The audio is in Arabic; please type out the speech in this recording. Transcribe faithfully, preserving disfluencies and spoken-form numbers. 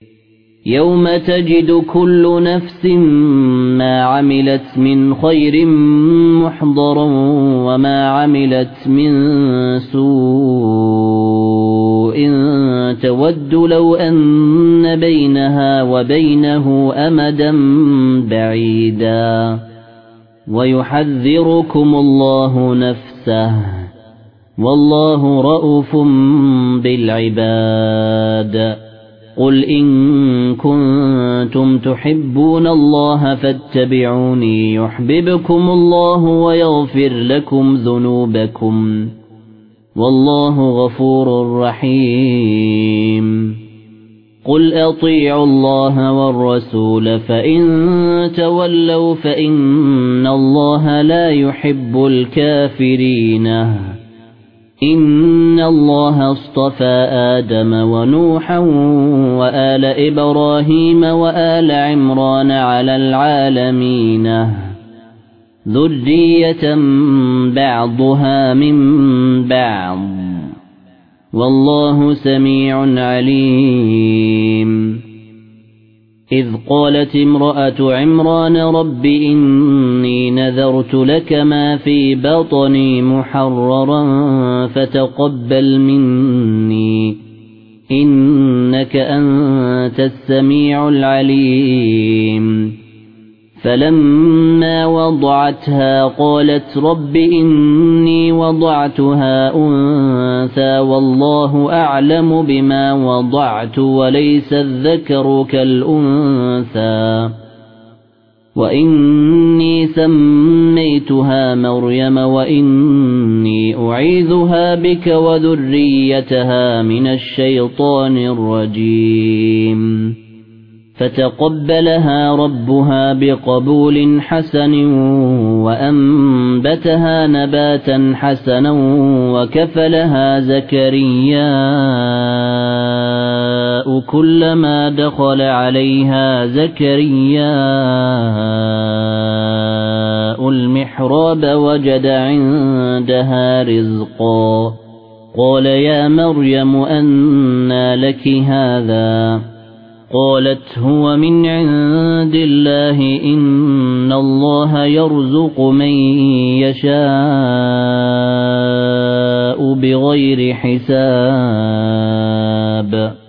يوم تجد كل نفس ما عملت من خير محضرا وما عملت من سوء تود لو أن بينها وبينه أمدا بعيدا ويحذركم الله نفسه والله رءوف بالعباد قل إن كنتم تحبون الله فاتبعوني يحببكم الله ويغفر لكم ذنوبكم والله غفور رحيم قل أطيعوا الله والرسول فإن تولوا فإن الله لا يحب الكافرين إن الله اصطفى آدم ونوحا وآل إبراهيم وآل عمران على العالمين ذرية بعضها من بعض والله سميع عليم إذ قالت امرأة عمران رب إني نذرت لك ما في بطني محررا فتقبل مني إنك أنت السميع العليم فلما وضعتها قالت رب إني وضعتها أنثى والله أعلم بما وضعت وليس الذكر كالأنثى وإني سميتها مريم وإني أعيذها بك وذريتها من الشيطان الرجيم فتقبلها ربها بقبول حسن وأنبتها نباتا حسنا وكفلها زكرياء كلما دخل عليها زكرياء المحراب وجد عندها رزقا قال يا مريم أنى لك هذا قالت هو من عند الله إن الله يرزق من يشاء بغير حساب